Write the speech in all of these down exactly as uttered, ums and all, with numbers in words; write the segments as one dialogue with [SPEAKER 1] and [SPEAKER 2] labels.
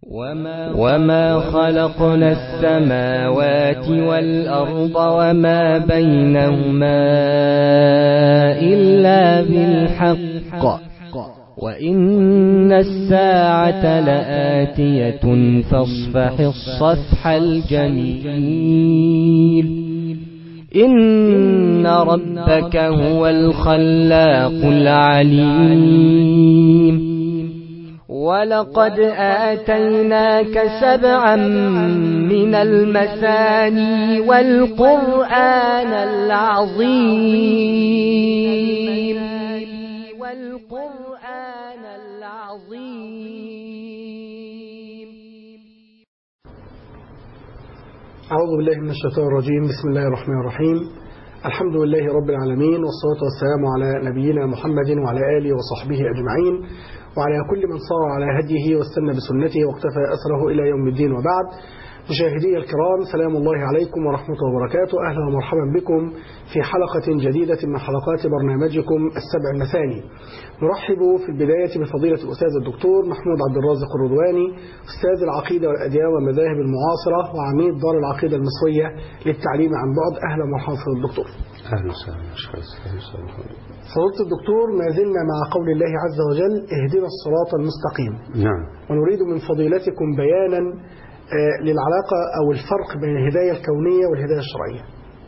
[SPEAKER 1] وما خلقنا السماوات والأرض وما بينهما إلا بالحق وإن الساعة لآتية فاصفح الصفح الجميل إن ربك هو الخلاق العليم ولقد آتيناك سبعا من المثاني والقرآن العظيم والقرآن العظيم.
[SPEAKER 2] أعوذ بالله من الشيطان الرجيم. بسم الله الرحمن الرحيم. الحمد لله رب العالمين، والصلاة والسلام على نبينا محمد وعلى آله وصحبه أجمعين، وعلى كل من صار على هديه واستنى بسنته واقتفى أثره إلى يوم الدين. وبعد، مشاهدي الكرام، سلام الله عليكم ورحمة وبركاته. أهلا ومرحبا بكم في حلقة جديدة من حلقات برنامجكم السبع المثاني. نرحب في البداية بفضيلة الأستاذ الدكتور محمود عبد الرازق الرضواني، أستاذ العقيدة والأديان والمذاهب المعاصرة وعميد دار العقيدة المصرية للتعليم عن بعد. أهلا ومرحبا في الدكتور.
[SPEAKER 3] أهلا وسهلا.
[SPEAKER 2] فضيلة الدكتور، ما زلنا مع قول الله عز وجل: اهدنا الصراط المستقيم.
[SPEAKER 3] نعم.
[SPEAKER 2] ونريد من فضيلتكم بيانا للعلاقة أو الفرق بين الهداية الكونية والهداية الشرعية.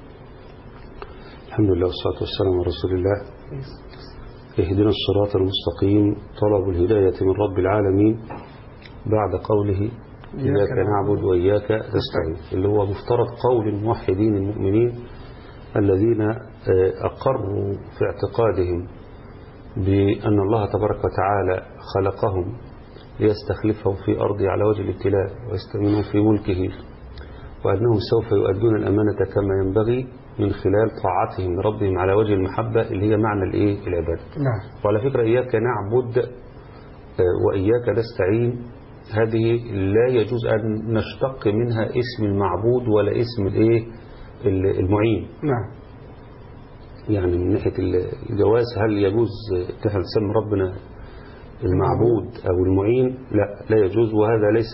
[SPEAKER 3] الحمد لله والصلاة والسلام على رسول الله. اهدنا الصراط المستقيم، طلب الهداية من رب العالمين بعد قوله إياك نعبد وإياك نستعين، اللي هو مفترض قول الموحدين المؤمنين الذين أقروا في اعتقادهم بأن الله تبارك وتعالى خلقهم ليستخلفهم في أرضه على وجه الابتلاء ويستأمنهم في ملكه، وأنهم سوف يؤدون الأمانة كما ينبغي من خلال طاعتهم لربهم على وجه المحبة اللي هي معنى الإيه؟ العبادة.
[SPEAKER 2] نعم.
[SPEAKER 3] وعلى فكرة إياك نعبد وإياك نستعين هذه لا يجوز أن نشتق منها اسم المعبود ولا اسم الإيه؟ المعين.
[SPEAKER 2] نعم.
[SPEAKER 3] يعني من ناحية الجواز هل يجوز نحن نسمي ربنا المعبود أو المعين؟ لا، لا يجوز، وهذا ليس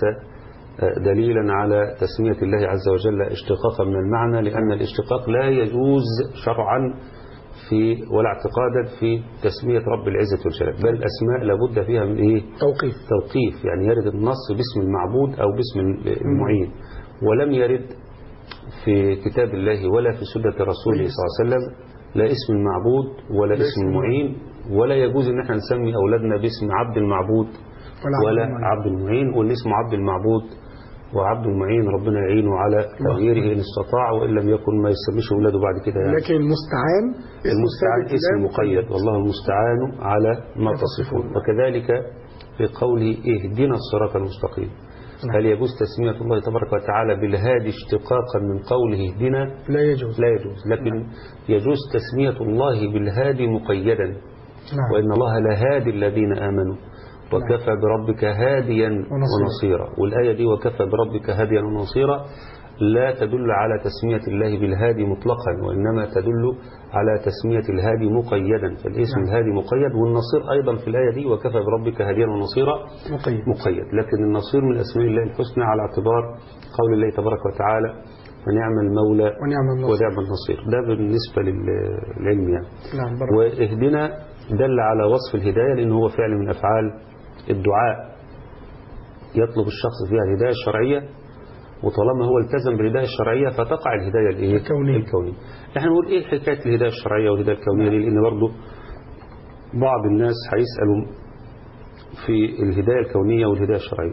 [SPEAKER 3] دليلا على تسمية الله عز وجل اشتقاقا من المعنى، لأن الاشتقاق لا يجوز شرعا في ولا اعتقادا في تسمية رب العزة والجلال، بل الأسماء لابد فيها من إيه؟
[SPEAKER 2] توقيف.
[SPEAKER 3] توقيف، يعني يرد النص باسم المعبود أو باسم المعين، ولم يرد في كتاب الله ولا في سنة رسوله صلى الله عليه وسلم لا اسم المعبود ولا اسم المعين، ولا يجوز ان احنا نسمي اولادنا باسم عبد المعبود ولا عبد المعين، وان اسم عبد المعبود وعبد المعين ربنا يعينه على تغييره ان استطاع، وان لم يكن ما يسميش اولاده بعد كده. يعني
[SPEAKER 2] لكن المستعان
[SPEAKER 3] المستعان اسم مقيد، والله المستعان على ما تصفون. وكذلك في قوله اهدنا الصراط المستقيم، هل يجوز تسمية الله تبارك وتعالى بالهادي اشتقاقا من قوله اهدنا؟
[SPEAKER 2] لا يجوز.
[SPEAKER 3] لا يجوز، لكن نعم. يجوز تسمية الله بالهادي مقيدا. نعم. وإن الله لهادي الذين آمنوا وكفى نعم. بربك هاديا ونصيرا. ونصيرا. والآية دي وكفى بربك هاديا ونصيرا لا تدل على تسمية الله بالهادي مطلقا، وإنما تدل على تسمية الهادي مقيدا، فالاسم نعم. الهادي مقيد، والنصير أيضا في الآية دي وكفى بربك هاديا ونصيرا مقيد. مقيد، لكن النصير من أسماء الله الحسنى على اعتبار قول الله تبارك وتعالى ونعم المولى
[SPEAKER 2] ونعم النصير,
[SPEAKER 3] ونعم النصير. ده بالنسبة للعلم يعني.
[SPEAKER 2] نعم.
[SPEAKER 3] واهدنا دل على وصف الهداية لأنه هو فعل من أفعال الدعاء يطلب الشخص فيها الهداية الشرعية، وطالما هو التزم بالهداية الشرعية فتقع الهداية الايه؟
[SPEAKER 2] الكونية.
[SPEAKER 3] الكونية. احنا نقول ايه حكاية الهداية الشرعية والهداية الكونية دي؟ لان برضو بعض الناس هيسألوا في الهداية الكونية والهداية الشرعية.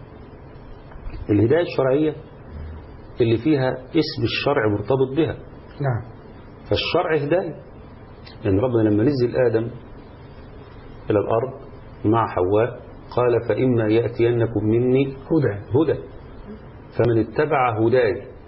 [SPEAKER 3] الهداية الشرعية اللي فيها اسم الشرع مرتبط بها.
[SPEAKER 2] نعم.
[SPEAKER 3] فالشرع هداية، يعني ربنا لما نزل آدم إلى الأرض مع حواء قال فإما يأتينكم مني
[SPEAKER 2] هدى
[SPEAKER 3] هدى فمن اتبع هداي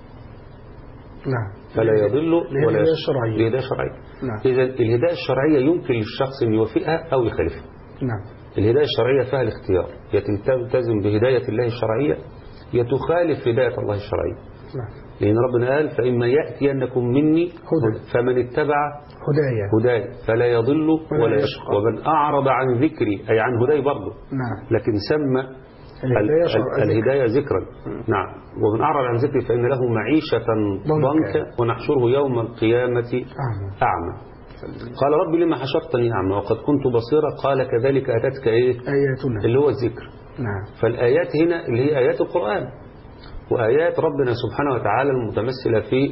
[SPEAKER 2] نعم
[SPEAKER 3] فلا يضل ولا
[SPEAKER 2] يشقى. الهداية
[SPEAKER 3] الشرعية.
[SPEAKER 2] نعم.
[SPEAKER 3] إذا الهداية الشرعية يمكن للشخص أن يوافقها أو يخالفها.
[SPEAKER 2] نعم.
[SPEAKER 3] الهداية الشرعية فيها الاختيار، يتلتزم بهداية الله الشرعية يتخالف هداية الله الشرعية.
[SPEAKER 2] نعم.
[SPEAKER 3] لأن ربنا قال فإما يأتينكم مني
[SPEAKER 2] هدى
[SPEAKER 3] فمن اتبع
[SPEAKER 2] هدايا
[SPEAKER 3] هداي فلا يضل ولا يشقى، ومن أعرض عن ذكري أي عن هداي برضه.
[SPEAKER 2] نعم.
[SPEAKER 3] لكن سمى
[SPEAKER 2] الهداية,
[SPEAKER 3] الهداية ذكرا. نعم. ومن أعرض عن ذكري فإن له معيشة ضنكا ونحشره يوم القيامة أعمى. قال رب لما حشرتني أعمى وقد كنت بصيرا قال كذلك أتتك إيه
[SPEAKER 2] آياتنا
[SPEAKER 3] اللي هو الذكر.
[SPEAKER 2] نعم.
[SPEAKER 3] فالآيات هنا اللي هي آيات القرآن وآيات ربنا سبحانه وتعالى المتمثلة في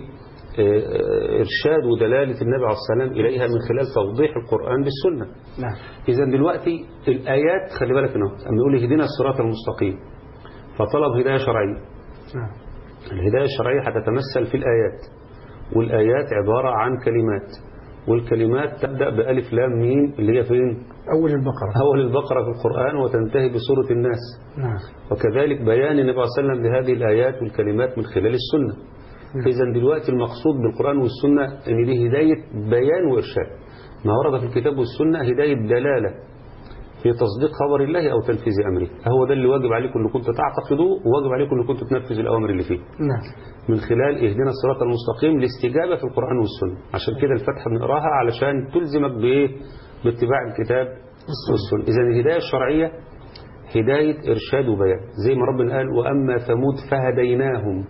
[SPEAKER 3] إرشاد ودلالة النبي عليه السلام إليها من خلال توضيح القرآن بالسنة.
[SPEAKER 2] نعم.
[SPEAKER 3] إذن دلوقتي الآيات خلي بالك إنه أما يقول اهدنا الصراط المستقيم فطلب هداية شرعية.
[SPEAKER 2] نعم.
[SPEAKER 3] الهداية الشرعية هتتمثل في الآيات والآيات عبارة عن كلمات والكلمات تبدأ بألف لام ميم اللي هي فين؟
[SPEAKER 2] أول البقرة.
[SPEAKER 3] أول البقرة في القرآن وتنتهي بسورة الناس.
[SPEAKER 2] نعم.
[SPEAKER 3] وكذلك بيان النبي صلى الله عليه وسلم لهذه الآيات والكلمات من خلال السنة. نعم. إذن دلوقتي المقصود بالقرآن والسنة أن دي هداية بيان وإرشاد ما ورد في الكتاب والسنة هداية دلالة في تصديق خبر الله أو تنفيذ أمره. هو ده اللي واجب عليكم أن كنتوا تعتقدوه وواجب عليكم أن كنتوا تنفذوا الأوامر اللي فيه.
[SPEAKER 2] نعم.
[SPEAKER 3] من خلال اهدنا الصراط المستقيم الاستجابة في القرآن والسنة. عشان كده الفتحة بنقراها علشان تلزمك بإيه؟ باتباع الكتاب والسنة. إذن الهداية الشرعية هداية إرشاد وبيان زي ما ربنا قال وأما ثمود فهديناهم.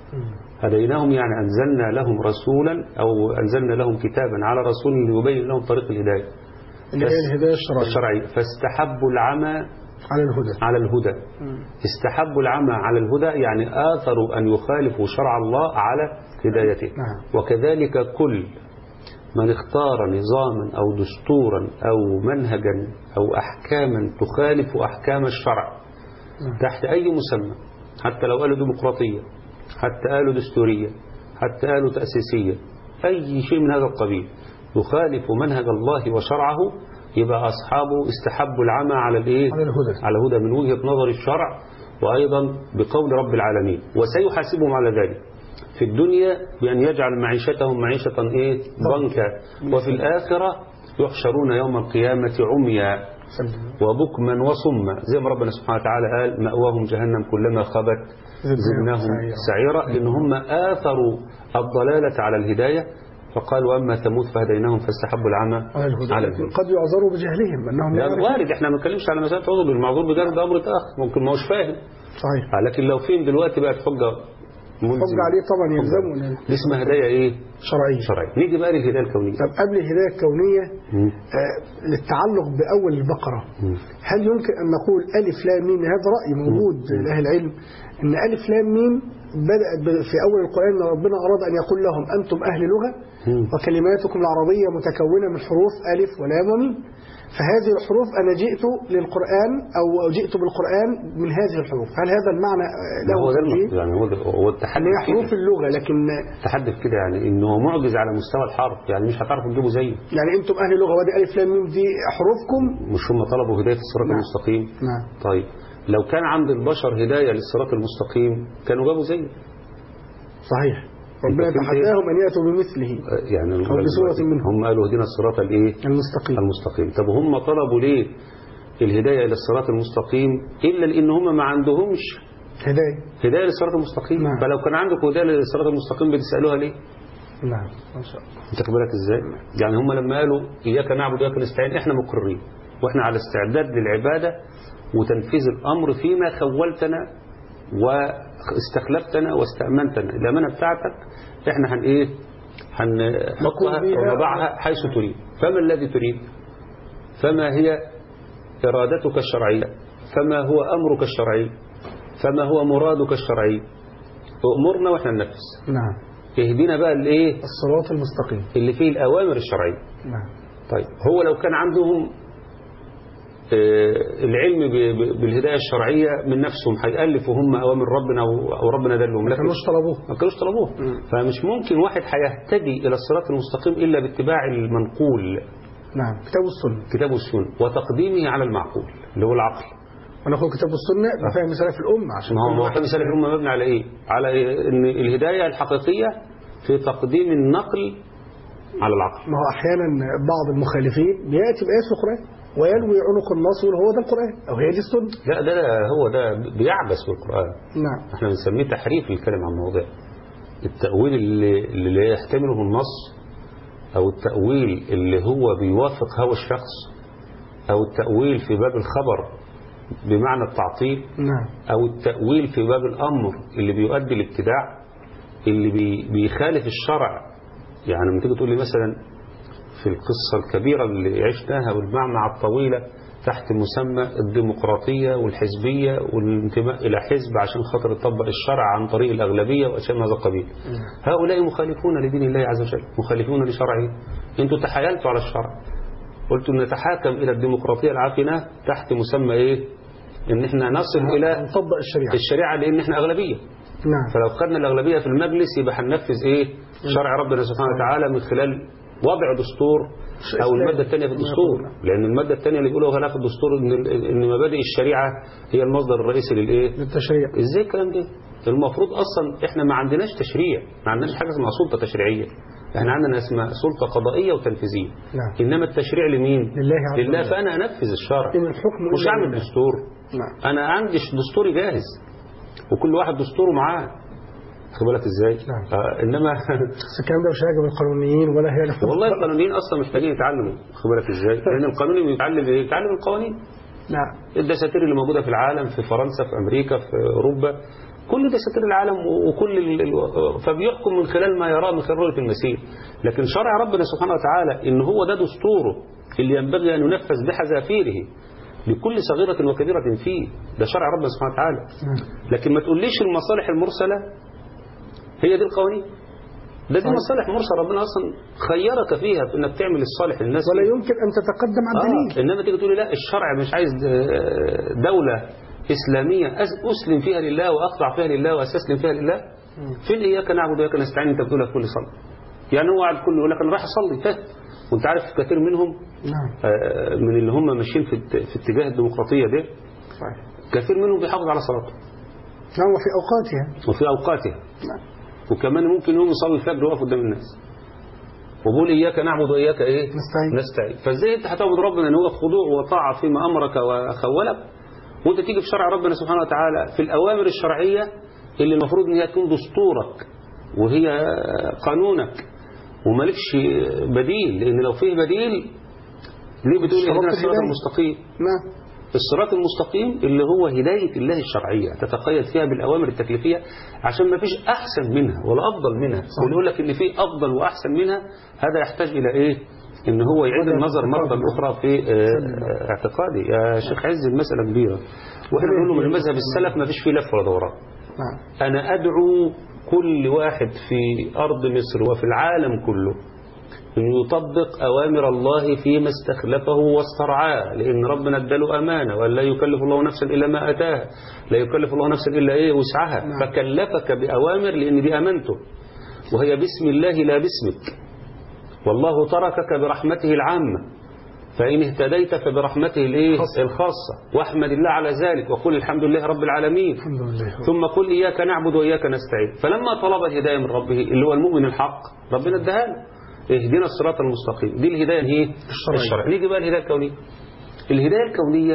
[SPEAKER 3] هديناهم يعني أنزلنا لهم رسولا أو أنزلنا لهم كتابا على رسول ليبين لهم طريق الهداية
[SPEAKER 2] اللي هي الهداية الشرعية.
[SPEAKER 3] الشرعية فاستحبوا العمى
[SPEAKER 2] على الهدى
[SPEAKER 3] على الهدى. استحبوا العمى على الهدى يعني آثروا أن يخالفوا شرع الله على هدايته.
[SPEAKER 2] نعم.
[SPEAKER 3] وكذلك كل من اختار نظاما أو دستورا أو منهجا أو أحكاما تخالف أحكام الشرع.
[SPEAKER 2] نعم.
[SPEAKER 3] تحت أي مسمى حتى لو قالوا ديمقراطية حتى قالوا دستورية حتى قالوا تأسيسية أي شيء من هذا القبيل يخالف منهج الله وشرعه يبقى أصحابه استحبوا العمى على الإيه؟
[SPEAKER 2] على الهدى
[SPEAKER 3] على هدى من وجهة نظر الشرع وأيضا بقول رب العالمين وسيحاسبهم على ذلك في الدنيا بأن يجعل معيشتهم معيشة إيه؟ ضنكا وفي الآخرة يحشرون يوم القيامة عميا وبكما وصما زي ما ربنا سبحانه وتعالى قال مأواهم جهنم كلما خبت زدناهم سعيرا إن هم آثروا الضلالة على الهداية فقال وأما ثمود فهديناهم فاستحبوا العمى على الهدى.
[SPEAKER 2] قد يعذروا بجهلهم أنهم
[SPEAKER 3] لا وارد احنا ما نتكلمش على مسألة عذر بالمعذور بجهل ده أمر آخر ممكن ما هوش فاهم.
[SPEAKER 2] صحيح.
[SPEAKER 3] لكن لو فين دلوقتي بقت حجة
[SPEAKER 2] حجة عليه طبعا يلزمه.
[SPEAKER 3] دي اسمها هداية ايه؟
[SPEAKER 2] شرعية.
[SPEAKER 3] شرعية. نيجي بقى للهداية الكونية.
[SPEAKER 2] طب قبل الهداية الكونية آه للتعلق بأول البقرة مم. هل يمكن أن نقول ألف لام ميم هذا رأي موجود لأهل العلم أن ألف لام ميم بدأت في أول القرآن أن ربنا أراد أن يقول لهم أنتم أهل لغة وكلماتكم العربية متكونة من حروف ألف ولام وميم فهذه الحروف أنا جئت للقرآن أو جئت بالقرآن من هذه الحروف هل هذا المعنى له
[SPEAKER 3] هو ده يعني هو هو التحدي
[SPEAKER 2] هي حروف اللغة لكن
[SPEAKER 3] التحدي كده يعني إنه معجز على مستوى الحرف يعني مش هتعرفوا تجيبوا زيه
[SPEAKER 2] يعني أنتم أهل لغة ودي ألف لام ميم دي حروفكم
[SPEAKER 3] مش هم طلبوا هداية الصراط
[SPEAKER 2] نعم.
[SPEAKER 3] المستقيم
[SPEAKER 2] نعم.
[SPEAKER 3] طيب لو كان عند البشر هداية للصراط المستقيم كانوا جابوا زيه
[SPEAKER 2] صحيح ربنا تحداهم أن يأتوا بمثله
[SPEAKER 3] يعني
[SPEAKER 2] أو بصورة منهم
[SPEAKER 3] هم قالوا هدينا الصراط الايه
[SPEAKER 2] المستقيم
[SPEAKER 3] المستقيم طب هم طلبوا ليه الهداية إلى الصراط المستقيم إلا لأن هم ما عندهمش
[SPEAKER 2] هداية
[SPEAKER 3] هداية للصراط المستقيم
[SPEAKER 2] نعم.
[SPEAKER 3] فلو كان عندك هداية للصراط المستقيم بتسألوها ليه
[SPEAKER 2] نعم ما شاء الله
[SPEAKER 3] انت بالك ازاي يعني هم لما قالوا إياك نعبد وإياك نستعين إحنا مقررين وإحنا على استعداد للعبادة وتنفيذ الأمر فيما خولتنا واستخلفتنا واستأمنتنا الأمانة بتاعتك احنا هن ايه هنحطها ونضعها حيث تريد فما الذي تريد فما هي إرادتك الشرعية فما هو أمرك الشرعي فما هو مرادك الشرعي أمرنا وإحنا ننفذ
[SPEAKER 2] نعم
[SPEAKER 3] اهدينا بقى الايه
[SPEAKER 2] الصراط المستقيم
[SPEAKER 3] اللي فيه الأوامر الشرعية
[SPEAKER 2] نعم.
[SPEAKER 3] طيب هو لو كان عندهم العلم بالهداية الشرعية من نفسهم هيألفوا هم أوامر ربنا أو ربنا دلهم
[SPEAKER 2] ما كانوش طلبوه
[SPEAKER 3] ما كانوش طلبوه فمش ممكن واحد هيهتدي إلى الصراط المستقيم إلا باتباع المنقول
[SPEAKER 2] نعم كتاب السنة
[SPEAKER 3] كتاب السنة وتقديمه على المعقول اللي هو العقل
[SPEAKER 2] ونقول كتاب السنة ما فيها مثال في الأمة عشان
[SPEAKER 3] ما هو فاهم مثال في الأمة مبني على إيه على إيه؟ إن الهداية الحقيقية في تقديم النقل على العقل
[SPEAKER 2] ما هو أحيانا بعض المخالفين بيأتي بآيات في القرآن ويلوي عنق النص ويقول هو ده القرآن أو هي دي السنة
[SPEAKER 3] لا ده هو ده بيعبس في القرآن
[SPEAKER 2] نعم
[SPEAKER 3] احنا بنسميه تحريف الكلام عن موضوع التأويل اللي, اللي لا يحتمله النص أو التأويل اللي هو بيوافق هوى الشخص أو التأويل في باب الخبر بمعنى التعطيل
[SPEAKER 2] نعم.
[SPEAKER 3] أو التأويل في باب الأمر اللي بيؤدي الابتداع، اللي بي بيخالف الشرع. يعني لما تيجي تقول لي مثلا في القصة الكبيرة اللي عشناها والمعمعة الطويلة تحت مسمى الديمقراطية والحزبية والانتماء إلى حزب عشان خاطر يطبق الشرع عن طريق الأغلبية وأشياء من هذا القبيل، هؤلاء مخالفون لدين الله عز وجل، مخالفون لشرعه. أنتوا تحايلتوا على الشرع، قلتوا نتحاكم إلى الديمقراطية العافنة تحت مسمى إيه؟ إن إحنا نصل إلى
[SPEAKER 2] نطبق الشريعة
[SPEAKER 3] الشريعة لأن إحنا أغلبية.
[SPEAKER 2] نعم.
[SPEAKER 3] فلو خدنا الأغلبية في المجلس يبقى هننفذ إيه؟ شرع ربنا سبحانه وتعالى من خلال وضع دستور أو المادة الثانية في الدستور، لأن المادة الثانية اللي بيقولوا غلاف الدستور إن إن مبادئ الشريعة هي المصدر الرئيسي للإيه؟
[SPEAKER 2] للتشريع.
[SPEAKER 3] إزاي الكلام ده؟ المفروض أصلا إحنا ما عندناش تشريع، ما عندناش حاجة اسمها سلطة تشريعية، إحنا عندنا اسمها سلطة قضائية وتنفيذية.
[SPEAKER 2] نعم.
[SPEAKER 3] إنما التشريع لمين؟
[SPEAKER 2] لله عز وجل.
[SPEAKER 3] لله، فأنا أنفذ الشرع
[SPEAKER 2] إن الحكم
[SPEAKER 3] مش
[SPEAKER 2] إلا
[SPEAKER 3] أعمل
[SPEAKER 2] لله.
[SPEAKER 3] دستور.
[SPEAKER 2] نعم.
[SPEAKER 3] أنا عندي دستوري جاهز وكل واحد دستوره معاه، خد بالك ازاي؟
[SPEAKER 2] نعم.
[SPEAKER 3] آه انما
[SPEAKER 2] بس الكلام ده مش هيعجب القانونيين ولا هي
[SPEAKER 3] والله القانونيين اصلا محتاجين يتعلموا، خد بالك ازاي؟ لان القانوني بيتعلم ايه؟ بيتعلم القوانين.
[SPEAKER 2] نعم.
[SPEAKER 3] الدساتير اللي موجوده في العالم، في فرنسا، في امريكا، في اوروبا، كل دساتير العالم وكل ال... فبيحكم من خلال ما يراه من خلال رؤيه المسير. لكن شرع ربنا سبحانه وتعالى ان هو ده دستوره اللي ينبغي ان ينفذ بحذافيره لكل صغيرة وكبيرة فيه، ده شرع ربنا سبحانه وتعالى. لكن ما تقوليش المصالح المرسلة هي دي القوانين، ده دي مصالح مرسلة ربنا أصلا خيرك فيها في إنك تعمل الصالح للناس،
[SPEAKER 2] ولا يمكن أن تتقدم عن دليل.
[SPEAKER 3] آه. إنما تيجي تقولي لا الشرع مش عايز دولة إسلامية أسلم فيها لله وأخضع فيها لله وأستسلم فيها لله. فين إياك نعبد وإياك نستعين أنت بتقولها في كل صلاة؟ يعني هو على الكل يقول لك أنا رايح أصلي فات، وأنت عارف كثير منهم
[SPEAKER 2] نعم.
[SPEAKER 3] آه من اللي هم ماشيين في في اتجاه الديمقراطية ده كثير منهم بيحافظ على صلاته.
[SPEAKER 2] نعم. وفي أوقاتها
[SPEAKER 3] وفي أوقاتها.
[SPEAKER 2] نعم.
[SPEAKER 3] وكمان ممكن يوم يصلي الفجر ويقف قدام الناس وبقول إياك نعبد وإياك إيه؟
[SPEAKER 2] نستعين.
[SPEAKER 3] نستعين. فإزاي أنت هتعبد ربنا إن هو خضوع وطاعة فيما أمرك وخولك، وأنت تيجي في شرع ربنا سبحانه وتعالى في الأوامر الشرعية اللي المفروض إن هي تكون دستورك وهي قانونك ومالكش بديل، لأن لو فيه بديل ليه بتقول اهدنا الصراط المستقيم؟
[SPEAKER 2] نعم.
[SPEAKER 3] الصراط المستقيم اللي هو هداية الله الشرعية تتقيد فيها بالأوامر التكليفية عشان ما فيش أحسن منها ولا أفضل منها. واللي يقول لك إن في أفضل وأحسن منها هذا يحتاج إلى إيه؟ إن هو يعيد النظر مرة أخرى في اعتقادي. يا شيخ عز المسألة كبيرة، وإحنا بنقول له من مذهب السلف ما فيش فيه لف ولا دوران. أنا أدعو كل واحد في أرض مصر وفي العالم كله أن يطبق أوامر الله فيما استخلفه واسترعاه، لأن ربنا اداله أمانة ولا يكلف الله نفسا إلا ما أتاها، لا يكلف الله نفسا إلا إيه وسعها. نعم. فكلفك بأوامر لأن دي أمانته وهي باسم الله لا باسمك، والله تركك برحمته العامة، فإن اهتديت فبرحمته الإيه الخاصة، واحمد الله على ذلك وقل الحمد لله رب العالمين.
[SPEAKER 2] الحمد لله.
[SPEAKER 3] ثم قل إياك نعبد وإياك نستعين. فلما طلب الهداية من ربه اللي هو المؤمن الحق ربنا اداها له، اهدنا الصراط المستقيم. دي الهداية هي الشرع. نيجي بقى الهداية الكونية. الهداية الكونية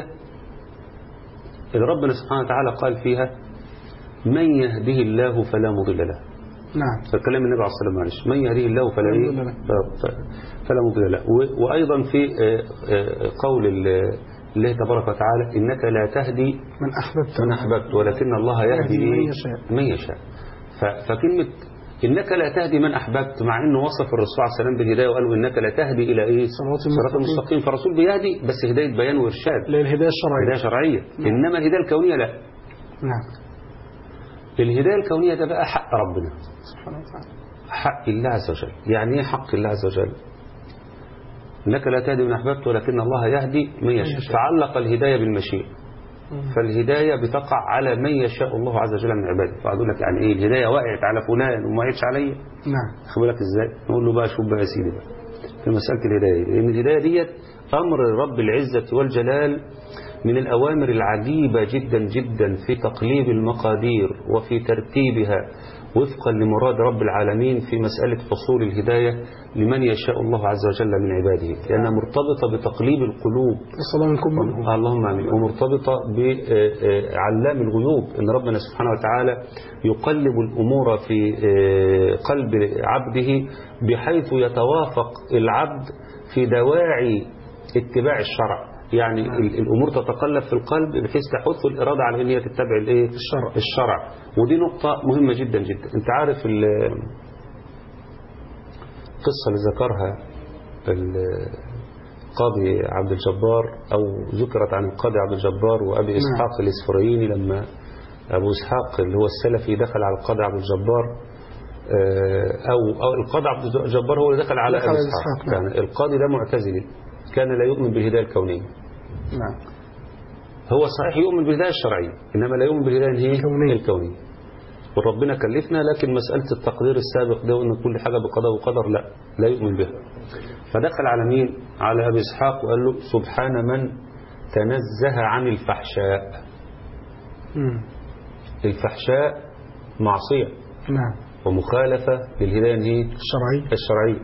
[SPEAKER 3] اللي ربنا سبحانه وتعالى قال فيها من يهده الله فلا مضل له.
[SPEAKER 2] نعم.
[SPEAKER 3] فالكلام النبي عليه الصلاة والسلام من يهديه الله فلا إيه؟ فلا مضل له. وأيضا في قول الله تبارك وتعالى إنك لا تهدي
[SPEAKER 2] من أحببت
[SPEAKER 3] من أحببت ولكن الله يهدي
[SPEAKER 2] من يشاء.
[SPEAKER 3] من يشاء. فكلمة إنك لا تهدي من أحببت مع إنه وصف الرسول عليه السلام بالهداية وقالوا إنك لا تهدي إلى إيه؟ صراط المستقيم. فالرسول بيهدي بس هداية بيان وإرشاد،
[SPEAKER 2] للهداية الشرعية.
[SPEAKER 3] هداية شرعية. نعم. إنما الهداية الكونية لا.
[SPEAKER 2] نعم.
[SPEAKER 3] الهداية الكونية ده بقى حق ربنا
[SPEAKER 2] سبحانه وتعالى،
[SPEAKER 3] حق الله عز وجل. يعني إيه حق الله عز وجل؟ إنك لا تهدي من أحببت ولكن الله يهدي من يشاء. تعلق الهداية بالمشيئة، فالهداية بتقع على من يشاء الله عز وجل من عباده. فأقول لك يعني إيه الهداية وقعت على فلان وما وقعتش عليا؟
[SPEAKER 2] نعم.
[SPEAKER 3] خد بالك إزاي؟ نقول له بقى شوف بقى يا سيدي بقى في مسألة الهداية، لأن الهداية ديت أمر رب العزة والجلال من الأوامر العجيبة جدا جدا في تقليب المقادير وفي ترتيبها وفقا لمراد رب العالمين في مسألة حصول الهداية لمن يشاء الله عز وجل من عباده، لأنها مرتبطة بتقليب القلوب. اللهم آمين. ومرتبطة بعلام الغيوب، إن ربنا سبحانه وتعالى يقلب الأمور في قلب عبده بحيث يتوافق العبد في دواعي اتباع الشرع. يعني
[SPEAKER 2] نعم.
[SPEAKER 3] ال- الأمور تتقلب في القلب بحيث تحث الإرادة على أن هي تتبع الإيه؟
[SPEAKER 2] الشرع.
[SPEAKER 3] الشرع. ودي نقطة مهمة جدا جدا. أنت عارف ال- القصة اللي ذكرها القاضي عبد الجبار أو ذكرت عن القاضي عبد الجبار وأبي
[SPEAKER 2] نعم.
[SPEAKER 3] إسحاق الإسفرايني لما أبو إسحاق اللي هو السلفي دخل على القاضي عبد الجبار، أو, أو القاضي عبد الجبار هو اللي دخل على
[SPEAKER 2] دخل
[SPEAKER 3] أبي
[SPEAKER 2] على
[SPEAKER 3] إسحاق.
[SPEAKER 2] إسحاق، نعم.
[SPEAKER 3] كان القاضي ده معتزلي، كان لا يؤمن بالهداية الكونية.
[SPEAKER 2] نعم.
[SPEAKER 3] هو صحيح يؤمن بالهداية الشرعية إنما لا يؤمن بالهداية هي
[SPEAKER 2] الكونية.
[SPEAKER 3] الكونية. وربنا كلفنا، لكن مسألة التقدير السابق ده وأن كل حاجة بقضاء وقدر لا لا يؤمن بها. فدخل على مين؟ على أبي إسحاق وقال له سبحان من تنزه عن الفحشاء.
[SPEAKER 2] مم.
[SPEAKER 3] الفحشاء معصية
[SPEAKER 2] نعم.
[SPEAKER 3] ومخالفة للهداية هي
[SPEAKER 2] الشرعي.
[SPEAKER 3] الشرعية.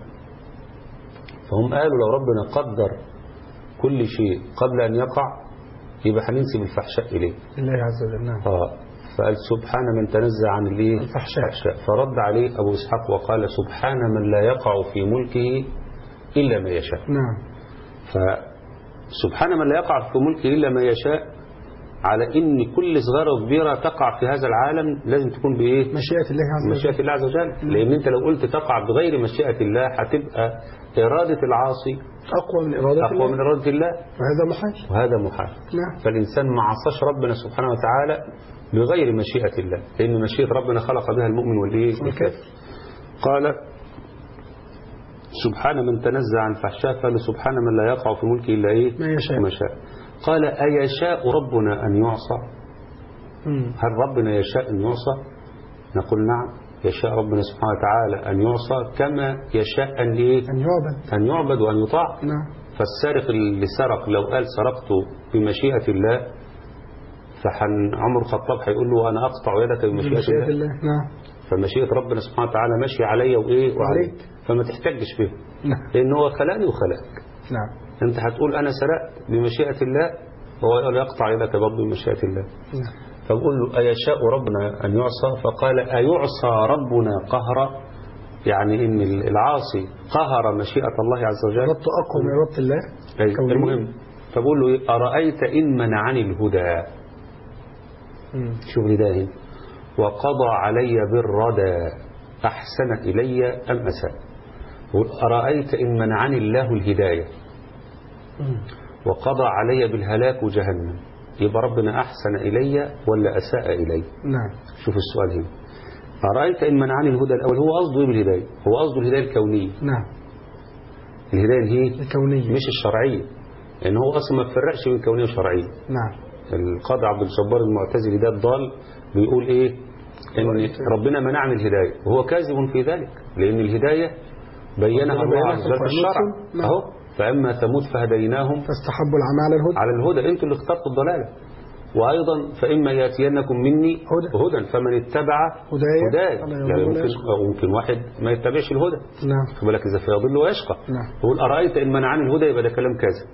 [SPEAKER 3] فهم قالوا لو ربنا قدر كل شيء قبل أن يقع يبقى هننسب الفحشاء إليه.
[SPEAKER 2] الله عز وجل. نعم.
[SPEAKER 3] آه. فقال سبحان من تنزه عن الايه؟
[SPEAKER 2] الفحشاء.
[SPEAKER 3] الفحشاء. فرد عليه أبو إسحاق وقال سبحان من لا يقع في ملكه إلا ما يشاء.
[SPEAKER 2] نعم.
[SPEAKER 3] فسبحان من لا يقع في ملكه إلا ما يشاء، على إن كل صغيرة وكبيرة تقع في هذا العالم لازم تكون بإيه؟
[SPEAKER 2] مشيئة الله عز وجل.
[SPEAKER 3] مشيئة الله عز وجل. لأن أنت لو قلت تقع بغير مشيئة الله هتبقى إرادة العاصي
[SPEAKER 2] أقوى من إرادة
[SPEAKER 3] أقوى
[SPEAKER 2] الله.
[SPEAKER 3] من إرادة الله،
[SPEAKER 2] وهذا محال.
[SPEAKER 3] وهذا محال.
[SPEAKER 2] نعم.
[SPEAKER 3] فالإنسان ما عصاش ربنا سبحانه وتعالى بغير مشيئة الله، لأن مشيئة ربنا خلق بها المؤمن والإيه؟
[SPEAKER 2] والكافر.
[SPEAKER 3] قال سبحان من تنزه عن الفحشاء، قال سبحان من لا يقع في ملكه إلا إيه؟
[SPEAKER 2] ما يشاء.
[SPEAKER 3] ما شاء. قال أيشاء ربنا أن يعصى؟
[SPEAKER 2] مم.
[SPEAKER 3] هل ربنا يشاء أن يعصى؟ نقول نعم، يشاء ربنا سبحانه وتعالى أن يعصى كما يشاء أن إيه؟
[SPEAKER 2] أن يعبد.
[SPEAKER 3] أن يعبد وأن يطاع.
[SPEAKER 2] نعم.
[SPEAKER 3] فالسارق اللي سرق لو قال سرقت بمشيئة الله فحن عمر الخطاب هيقول له أنا أقطع يدك بمشيئة
[SPEAKER 2] بمشيئة
[SPEAKER 3] الله.
[SPEAKER 2] الله. نعم.
[SPEAKER 3] فمشيئة ربنا سبحانه وتعالى ماشية عليا وإيه وعليك، فما تحتجش به،
[SPEAKER 2] نعم.
[SPEAKER 3] لأن هو خلقني وخلقك.
[SPEAKER 2] نعم.
[SPEAKER 3] أنت هتقول أنا سرقت بمشيئة الله، هو يقول يقطع يدك برضه بمشيئة الله.
[SPEAKER 2] نعم.
[SPEAKER 3] فبقول له أيشاء ربنا أن يعصى؟ فقال أيعصى ربنا قهرا؟ يعني إن العاصي قهر مشيئة الله عز وجل.
[SPEAKER 2] إرادته أقوى من إرادة الله.
[SPEAKER 3] أي
[SPEAKER 2] كونية.
[SPEAKER 3] المهم، فبقول له أرأيت إن منعني الهدى،
[SPEAKER 2] مم.
[SPEAKER 3] شوف الهداية هنا، وقضى علي بالردى أحسن إلي أم أساء؟ أرأيت إن منعني الله الهداية
[SPEAKER 2] مم.
[SPEAKER 3] وقضى علي بالهلاك جهنم، يبقى ربنا أحسن إلي ولا أساء إلي؟
[SPEAKER 2] نعم.
[SPEAKER 3] شوف السؤال هنا، أرأيت إن منعني الهدى الأول، هو قصده إيه بالهداية؟ هو قصده الهداية الكونية.
[SPEAKER 2] نعم.
[SPEAKER 3] الهداية هي
[SPEAKER 2] الكونية
[SPEAKER 3] مش الشرعية، لأن هو أصلا ما بفرقش بين كونية وشرعية.
[SPEAKER 2] نعم.
[SPEAKER 3] القاضي عبد الجبار المعتزلي ده الضال بيقول إيه؟ إن ربنا منعني الهداية، وهو كاذب في ذلك، لأن الهداية بينها الله عز وجل في الشرع. أهو فأما ثمود فهديناهم
[SPEAKER 2] فاستحبوا العمى على الهدى.
[SPEAKER 3] على الهدى، أنتوا اللي اخترتوا الضلالة. وأيضا فإما يأتينكم مني
[SPEAKER 2] هدى,
[SPEAKER 3] هدى فمن اتبع
[SPEAKER 2] هدايا
[SPEAKER 3] هدايا. يعني ممكن, ممكن واحد ما يتبعش الهدى.
[SPEAKER 2] نعم.
[SPEAKER 3] خد بالك إذا فيضل ويشقى.
[SPEAKER 2] نعم.
[SPEAKER 3] يقول أرأيت إن منعني الهدى، يبقى ده كلام كاذب.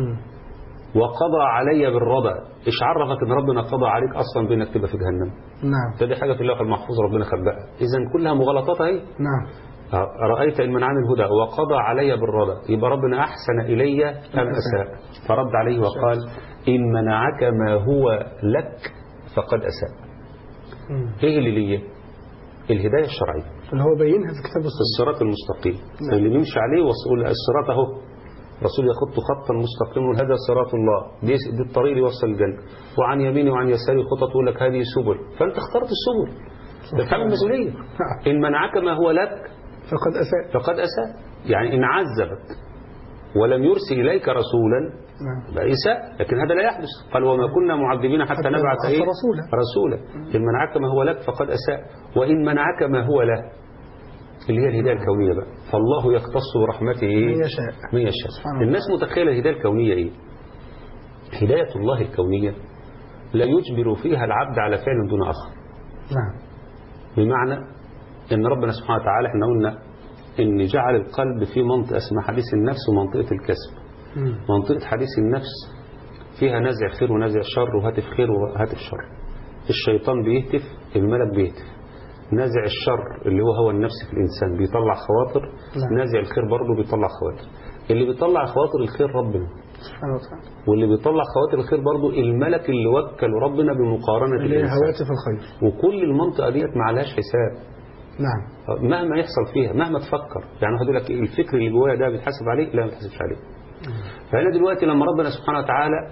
[SPEAKER 3] وقضى علي بالرضا، إيش عرفك إن ربنا قضى عليك أصلا بأنك تبقى في جهنم؟
[SPEAKER 2] نعم.
[SPEAKER 3] ده دي حاجة في اللوح المحفوظ ربنا خبأها، إذا كلها مغالطات أهي.
[SPEAKER 2] نعم.
[SPEAKER 3] أرأيت إن منعني الهدى وقضى علي بالرضا، يبقى ربنا أحسن إلي أم أساء؟ فرد عليه وقال إن منعك ما هو لك فقد أساء.
[SPEAKER 2] مم.
[SPEAKER 3] إيه اللي ليه؟ الهداية الشرعية
[SPEAKER 2] اللي هو بينها في كتاب الصراط.
[SPEAKER 3] الصراط المستقيم.
[SPEAKER 2] نعم.
[SPEAKER 3] اللي نمشي عليه وصول الصراط أهو، رسول يخط خطا مستقيما، هذا صراط الله، دي, دي الطريق اللي يوصل الجنة، وعن يمينه وعن يساره خطط يقول لك هذه سبل، فأنت اخترت السبل، تتحمل المسؤولية. إن منعك ما هو لك
[SPEAKER 2] فقد أساء.
[SPEAKER 3] فقد أساء، يعني إن عذبك ولم يرسل إليك رسولا
[SPEAKER 2] نعم.
[SPEAKER 3] بقى إساء، لكن هذا لا يحدث. قال وما كنا معذبين حتى, حتى نبعث إيه؟
[SPEAKER 2] رسولا.
[SPEAKER 3] رسولا. إن منعك ما هو لك فقد أساء، وإن منعك ما هو له اللي هي الهداية الكونية بقى، فالله يختص برحمته إيه؟
[SPEAKER 2] من يشاء.
[SPEAKER 3] من يشاء. الناس متخيلة الهداية الكونية إيه؟ هداية الله الكونية لا يجبر فيها العبد على فعل دون آخر.
[SPEAKER 2] نعم.
[SPEAKER 3] بمعنى إن ربنا سبحانه وتعالى احنا قلنا إن جعل القلب في منطقة اسمها حديث النفس ومنطقة الكسب.
[SPEAKER 2] مم.
[SPEAKER 3] منطقة حديث النفس فيها نزع خير ونزع شر وهاتف خير وهاتف شر. الشيطان بيهتف، الملك بيهتف. نازع الشر اللي هو هو النفس في الإنسان بيطلع خواطر.
[SPEAKER 2] نعم.
[SPEAKER 3] نازع الخير برضه بيطلع خواطر. اللي بيطلع خواطر الخير ربنا
[SPEAKER 2] سبحانه وتعالى.
[SPEAKER 3] واللي بيطلع خواتر الخير برضو الملك اللي وكل ربنا بمقارنة
[SPEAKER 2] اللي هي
[SPEAKER 3] الإنسان.
[SPEAKER 2] هواتف الخير.
[SPEAKER 3] وكل المنطقة ديت ما عليهاش حساب.
[SPEAKER 2] نعم.
[SPEAKER 3] مهما يحصل فيها، مهما تفكر، يعني واحد يقول لك الفكر اللي جوايا ده بيتحاسب عليه، لا ما بيتحاسبش عليه. فهنا دلوقتي لما ربنا سبحانه وتعالى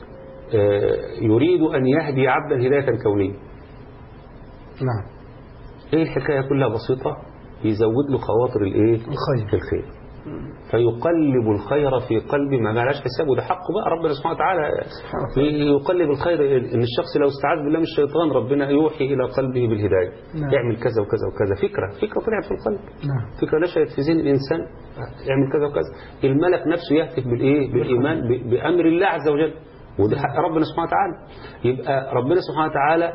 [SPEAKER 3] يريد أن يهدي عبدا هداية كونية.
[SPEAKER 2] نعم.
[SPEAKER 3] ايه الحكاية كلها بسيطة، يزود له خواطر الايه
[SPEAKER 2] الخير
[SPEAKER 3] الخير فيقلب الخير في قلبه، ما معلاش حساب، وده حقه بقى ربنا سبحانه وتعالى يقلب الخير. ان الشخص لو استعاذ بالله من الشيطان ربنا يوحي الى قلبه بالهدايه. نعم. يعمل كذا وكذا وكذا، فكره فكره طلعت في القلب. نعم. فكره نشأت في ذهن الانسان، يعمل كذا وكذا، الملك نفسه يهتف بالايه بالايمان بامر الله عز وجل، وده حق ربنا سبحانه وتعالى. يبقى ربنا سبحانه وتعالى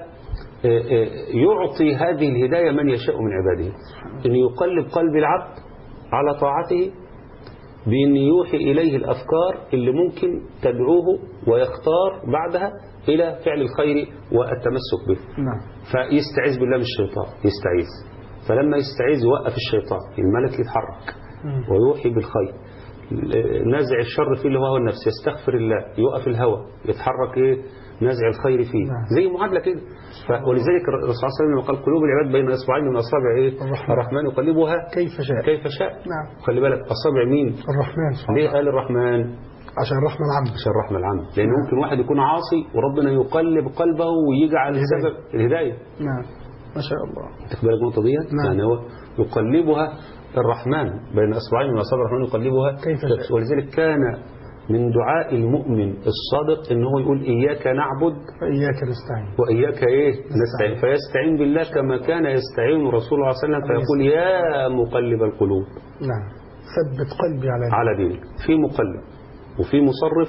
[SPEAKER 3] يعطي هذه الهداية من يشاء من عباده، أن يقلب قلب العبد على طاعته بأن يوحي إليه الأفكار اللي ممكن تدعوه ويختار بعدها إلى فعل الخير والتمسك به.
[SPEAKER 2] نعم.
[SPEAKER 3] فيستعيذ بالله من الشيطان، يستعيذ، فلما يستعيذ يوقف الشيطان، الملك يتحرك ويوحي بالخير. نازع الشر فيه اللي هو النفس، يستغفر الله، يوقف الهوى، يتحرك ايه نازع الخير فيه. نعم. زي معادلة كده. ولذلك الرسول صلى الله عليه وسلم قال قلوب العباد بين اصبعين من اصابع ايه الرحمن, الرحمن يقلبها
[SPEAKER 2] كيف شاء
[SPEAKER 3] كيف شاء.
[SPEAKER 2] نعم.
[SPEAKER 3] خلي بالك اصابع مين؟
[SPEAKER 2] الرحمن سبحانه.
[SPEAKER 3] ليه قال الرحمن؟
[SPEAKER 2] عشان الرحمة العام.
[SPEAKER 3] عشان الرحمة العام، لان نعم. ممكن واحد يكون عاصي وربنا يقلب قلبه ويجعل سبب الهداية.
[SPEAKER 2] نعم ما شاء الله.
[SPEAKER 3] تاخد بالك النقطة دي؟ نعم. يعني هو يقلبها الرحمن بين اصبعين من اصابع الرحمن يقلبها
[SPEAKER 2] كيف شاء.
[SPEAKER 3] ولذلك كان من دعاء المؤمن الصادق ان هو يقول إياك نعبد
[SPEAKER 2] وإياك نستعين
[SPEAKER 3] وإياك إيه نستعين، فيستعين بالله كما كان يستعين رسول الله صلى الله عليه وسلم، فيقول يا مقلب القلوب.
[SPEAKER 2] نعم. ثبت قلبي على دينك.
[SPEAKER 3] على دينك. في مقلب وفي مصرف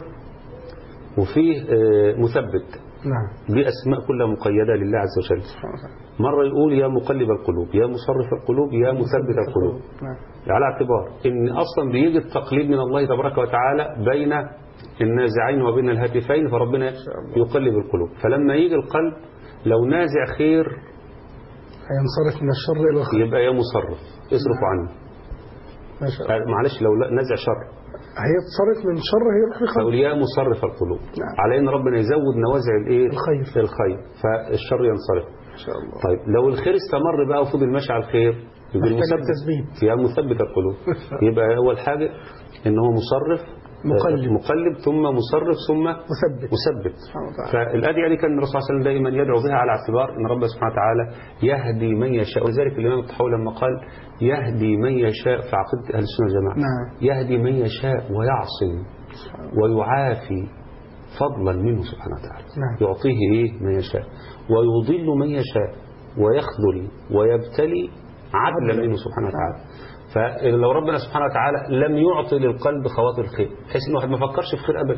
[SPEAKER 3] وفي مثبت.
[SPEAKER 2] نعم.
[SPEAKER 3] دي أسماء كلها مقيدة لله عز وجل. مرة يقول يا مقلب القلوب، يا مصرف القلوب، يا مثبت القلوب.
[SPEAKER 2] نعم.
[SPEAKER 3] على اعتبار ان اصلا بيجي التقليد من الله تبارك وتعالى بين النازعين وبين الهاتفين، فربنا يقلب القلوب. فلما يجي القلب لو نازع خير
[SPEAKER 2] هينصرف من الشر الى الخير،
[SPEAKER 3] يبقى يا مصرف اصرف عنه.
[SPEAKER 2] ما شاء الله.
[SPEAKER 3] معلش لو نازع شر
[SPEAKER 2] هيتصرف من شر هيروح لخير.
[SPEAKER 3] فقول يا مصرف القلوب. نعم. على ان ربنا يزود نوازع الايه
[SPEAKER 2] الخير
[SPEAKER 3] الخير فالشر ينصرف.
[SPEAKER 2] ما شاء الله.
[SPEAKER 3] طيب لو الخير استمر بقى وفضل ماشي على الخير يبقى
[SPEAKER 2] مثبت
[SPEAKER 3] يا مثبت القلوب. يبقى اول حاجه ان هو مصرف
[SPEAKER 2] مقلب
[SPEAKER 3] مقلب ثم مصرف ثم
[SPEAKER 2] مثبت
[SPEAKER 3] مثبت. فالادعيه دي كان الرسول صلى الله عليه وسلم دائما يدعو بها على اعتبار ان ربنا سبحانه وتعالى يهدي من يشاء. ولذلك الامام الطحاوي لما قال يهدي من يشاء في عقيده اهل السنه والجماعه.
[SPEAKER 2] نعم.
[SPEAKER 3] يهدي من يشاء ويعصم ويعافي فضلا منه سبحانه وتعالى.
[SPEAKER 2] نعم.
[SPEAKER 3] يعطيه ايه من يشاء ويضل من يشاء ويخذل ويبتلي عدلا منه سبحانه وتعالى. فلو ربنا سبحانه وتعالى لم يعطي للقلب خواطر الخير بحيث انه واحد ما فكرش في خير ابدا،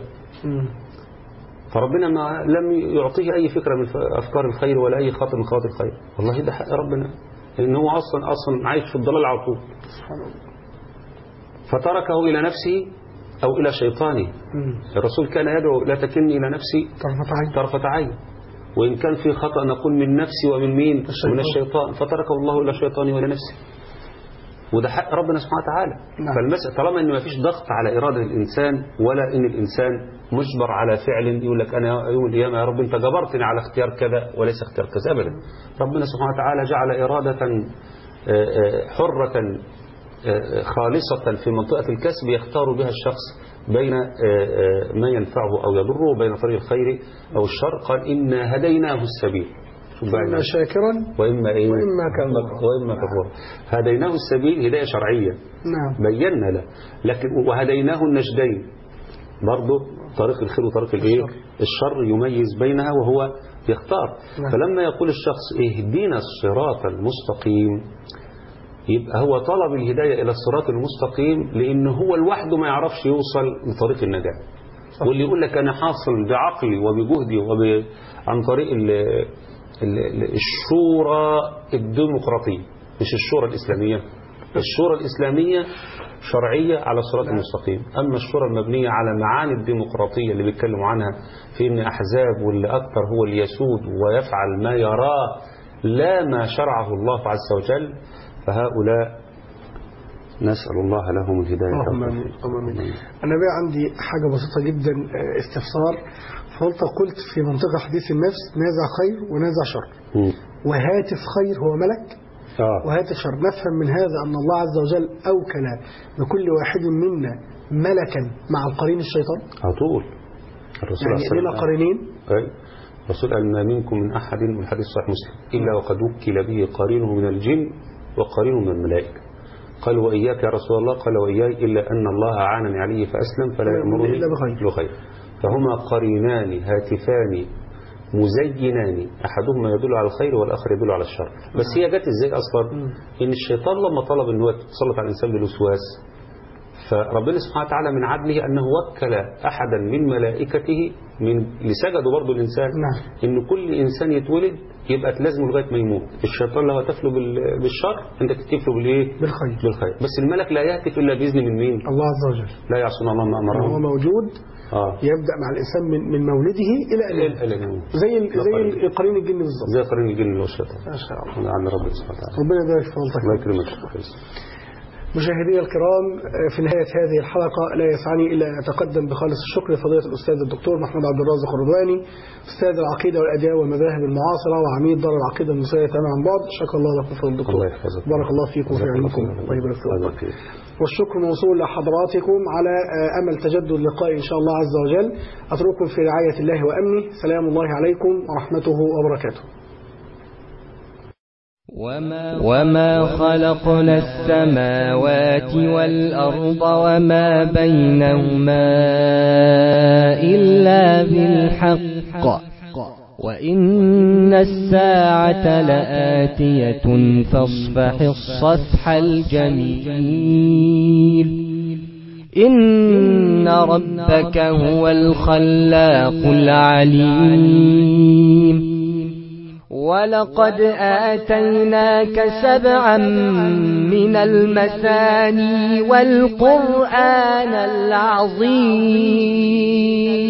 [SPEAKER 3] فربنا ما لم يعطيه اي فكره من افكار الخير ولا اي خاطر من خواطر الخير، والله ده حق ربنا لان هو اصلا اصلا عايش في الضلال على طول. فتركه الى نفسه او الى شيطانه. الرسول كان يدعو لا تكلني الى نفسي
[SPEAKER 2] طرفة عين
[SPEAKER 3] طرفة عين، وإن كان في خطأ نقول من نفسي ومن مين الشيطان. من الشيطان، فتركه الله إلى شيطانه وإلى نفسه، وده حق ربنا سبحانه وتعالى.
[SPEAKER 2] نعم.
[SPEAKER 3] فالمسألة طالما إن ما فيش ضغط على إرادة الإنسان ولا إن الإنسان مجبر على فعل يقول لك أنا يوم القيامة يا رب أنت جبرتني على اختيار كذا وليس اختيار كذا أبدا. ربنا سبحانه وتعالى جعل إرادة حرة خالصة في منطقة الكسب يختار بها الشخص بين ما ينفعه أو يضره وبين طريق الخير أو الشر. قال إنا هديناه السبيل
[SPEAKER 2] إما شاكرا
[SPEAKER 3] وإما إيه
[SPEAKER 2] وإما كفورا
[SPEAKER 3] وإما كفورا. هديناه السبيل هداية شرعية.
[SPEAKER 2] نعم.
[SPEAKER 3] بينا له، لكن وهديناه النجدين برضه طريق الخير وطريق الايه الشر يميز بينها وهو يختار. نعم. فلما يقول الشخص اهدنا الصراط المستقيم يبقى هو طلب الهداية إلى الصراط المستقيم لأنه هو لوحده ما يعرفش يوصل لطريق النجاة. واللي يقول لك أنا حاصل بعقلي وبجهدي وب... عن طريق ال... ال... الشورى الديمقراطية، مش الشورى الإسلامية. الشورى الإسلامية شرعية على الصراط المستقيم، أما الشورى المبنية على معاني الديمقراطية اللي بيتكلموا عنها في إن أحزاب واللي أكثر هو اللي يسود ويفعل ما يراه لا ما شرعه الله عز وجل، فهؤلاء نسأل الله لهم الهداية.
[SPEAKER 2] اللهم آمين. اللهم آمين. أنا بقى عندي حاجة بسيطة جدا استفسار. فأنت قلت في منطقة حديث النفس نازع خير ونازع شر،
[SPEAKER 3] م.
[SPEAKER 2] وهاتف خير هو ملك،
[SPEAKER 3] آه.
[SPEAKER 2] وهاتف شر. نفهم من هذا أن الله عز وجل أوكل بكل واحد منا ملكا مع القرين الشيطان
[SPEAKER 3] على طول. الرسول
[SPEAKER 2] يعني لنا قرينين.
[SPEAKER 3] أي الرسول قال ما منكم من أحد، والحديث صحيح مسلم، إلا وقد وكل به قرينه من الجن وقرينه من الملائكة. قال وإياك يا رسول الله؟ قال وإياي، إلا أن الله أعانني عليه فأسلم فلا يأمرني إلا بخير. فهما قرينان هاتفان مزينان، أحدهما يدل على الخير والآخر يدل على الشر. بس هي جت إزاي أصلا؟ إن الشيطان لما طلب أنه يتسلط على الإنسان بالوسواس، فربنا سبحانه وتعالى من عدله أنه وكل أحدا من ملائكته من اللي سجدوا برضه الإنسان،
[SPEAKER 2] نعم.
[SPEAKER 3] إن كل إنسان يتولد يبقى تلازمه لغاية ما يموت. الشيطان لو هتفله بالشر أنت تتفله بالإيه؟
[SPEAKER 2] بالخير.
[SPEAKER 3] بالخير. بس الملك لا يهتف إلا بإذن من مين؟
[SPEAKER 2] الله عز وجل.
[SPEAKER 3] لا يعصون الله ما أمرهم.
[SPEAKER 2] هو موجود. آه. يبدأ مع الإنسان من من مولده إلى أن يموت. زي زي قرين الجن بالظبط.
[SPEAKER 3] زي قرين الجن والشيطان.
[SPEAKER 2] ما شاء الله.
[SPEAKER 3] عند ربنا سبحانه وتعالى.
[SPEAKER 2] ربنا يبارك في فضلك.
[SPEAKER 3] الله يكرمك.
[SPEAKER 2] مشاهدي الكرام، في نهاية هذه الحلقة لا يسعني إلا أن أتقدم بخالص الشكر لفضيلة الأستاذ الدكتور محمود عبد الرازق الرضواني، أستاذ العقيدة والأديان والمذاهب المعاصرة وعميد دار العقيدة المصرية تماما عن بعد. شكر الله لكم فضل الدكتور. بارك الله فيكم وفي علمكم. الله يبارك فيكم. والشكر موصول لحضراتكم على أمل تجدد لقاء إن شاء الله عز وجل. أترككم في رعاية الله وأمنه. سلام الله عليكم ورحمته وبركاته.
[SPEAKER 1] وما خلقنا السماوات والأرض وما بينهما إلا بالحق وإن الساعة لآتية فاصفح الصفح الجميل. إن ربك هو الخلاق العليم. ولقد آتيناك سبعا من المثاني والقرآن العظيم.